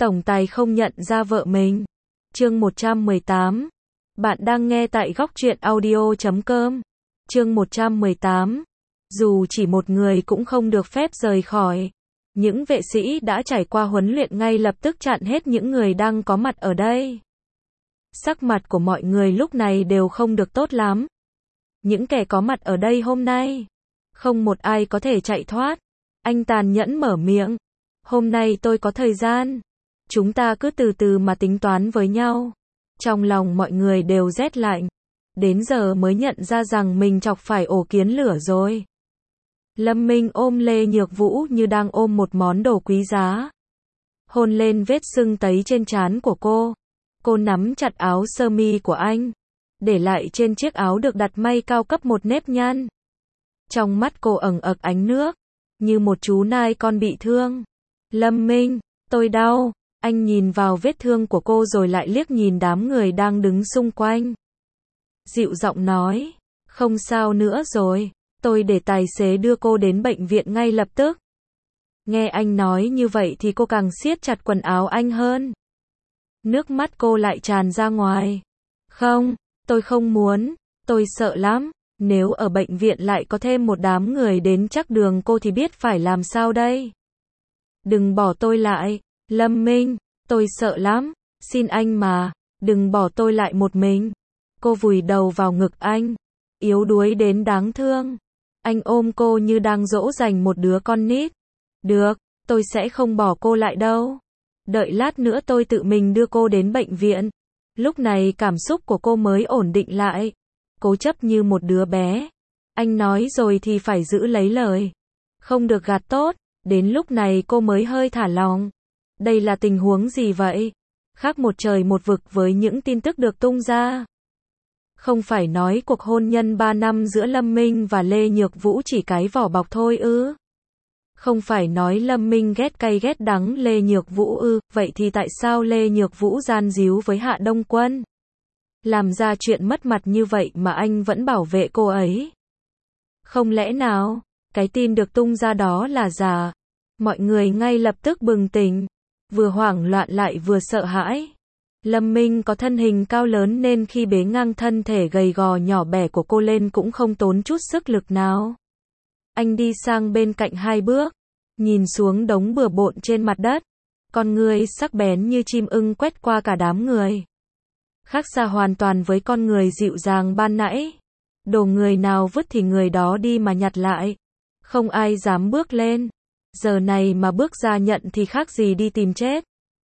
Tổng tài không nhận ra vợ mình. Chương 118. Bạn đang nghe tại góc truyện audio.com. Chương 118. Dù chỉ một người cũng không được phép rời khỏi. Những vệ sĩ đã trải qua huấn luyện ngay lập tức chặn hết những người đang có mặt ở đây. Sắc mặt của mọi người lúc này đều không được tốt lắm. Những kẻ có mặt ở đây hôm nay, không một ai có thể chạy thoát. Anh tàn nhẫn mở miệng. Hôm nay tôi có thời gian. Chúng ta cứ từ từ mà tính toán với nhau. Trong lòng mọi người đều rét lạnh. Đến giờ mới nhận ra rằng mình chọc phải ổ kiến lửa rồi. Lâm Minh ôm Lê Nhược Vũ như đang ôm một món đồ quý giá. Hôn lên vết sưng tấy trên trán của cô. Cô nắm chặt áo sơ mi của anh. Để lại trên chiếc áo được đặt may cao cấp một nếp nhăn. Trong mắt cô ẩn ực ánh nước. Như một chú nai con bị thương. Lâm Minh, tôi đau. Anh nhìn vào vết thương của cô rồi lại liếc nhìn đám người đang đứng xung quanh. Dịu giọng nói, không sao nữa rồi, tôi để tài xế đưa cô đến bệnh viện ngay lập tức. Nghe anh nói như vậy thì cô càng siết chặt quần áo anh hơn. Nước mắt cô lại tràn ra ngoài. Không, tôi không muốn, tôi sợ lắm, nếu ở bệnh viện lại có thêm một đám người đến chắc đường cô thì biết phải làm sao đây. Đừng bỏ tôi lại. Lâm Minh, tôi sợ lắm, xin anh mà, đừng bỏ tôi lại một mình. Cô vùi đầu vào ngực anh, yếu đuối đến đáng thương. Anh ôm cô như đang dỗ dành một đứa con nít. Được, tôi sẽ không bỏ cô lại đâu. Đợi lát nữa tôi tự mình đưa cô đến bệnh viện. Lúc này cảm xúc của cô mới ổn định lại. Cố chấp như một đứa bé. Anh nói rồi thì phải giữ lấy lời. Không được gạt tốt. Đến lúc này cô mới hơi thả lòng. Đây là tình huống gì vậy? Khác một trời một vực với những tin tức được tung ra. Không phải nói cuộc hôn nhân 3 năm giữa Lâm Minh và Lê Nhược Vũ chỉ cái vỏ bọc thôi ư? Không phải nói Lâm Minh ghét cay ghét đắng Lê Nhược Vũ ư? Vậy thì tại sao Lê Nhược Vũ gian díu với Hạ Đông Quân? Làm ra chuyện mất mặt như vậy mà anh vẫn bảo vệ cô ấy? Không lẽ nào, cái tin được tung ra đó là giả? Mọi người ngay lập tức bừng tỉnh. Vừa hoảng loạn lại vừa sợ hãi. Lâm Minh có thân hình cao lớn nên khi bế ngang thân thể gầy gò nhỏ bé của cô lên cũng không tốn chút sức lực nào. Anh đi sang bên cạnh 2 bước, nhìn xuống đống bừa bộn trên mặt đất. Con người sắc bén như chim ưng quét qua cả đám người. Khác xa hoàn toàn với con người dịu dàng ban nãy. Đồ người nào vứt thì người đó đi mà nhặt lại. Không ai dám bước lên. Giờ này mà bước ra nhận thì khác gì đi tìm chết.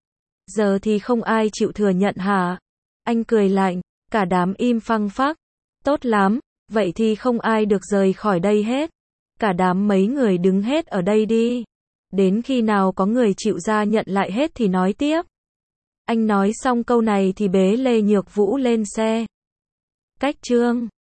Giờ thì không ai chịu thừa nhận hả? Anh cười lạnh, cả đám im phăng phắc. Tốt lắm, vậy thì không ai được rời khỏi đây hết. Cả đám mấy người đứng hết ở đây đi. Đến khi nào có người chịu ra nhận lại hết thì nói tiếp. Anh nói xong câu này thì bế Lê Nhược Vũ lên xe. Cách chương